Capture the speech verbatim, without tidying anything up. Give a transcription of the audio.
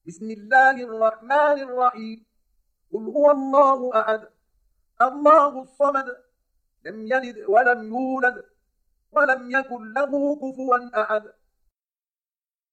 بسم الله الرحمن الرحيم. قل هو الله أحد الله الصمد لم يلد ولم يولد ولم يكن له كفوا أحد.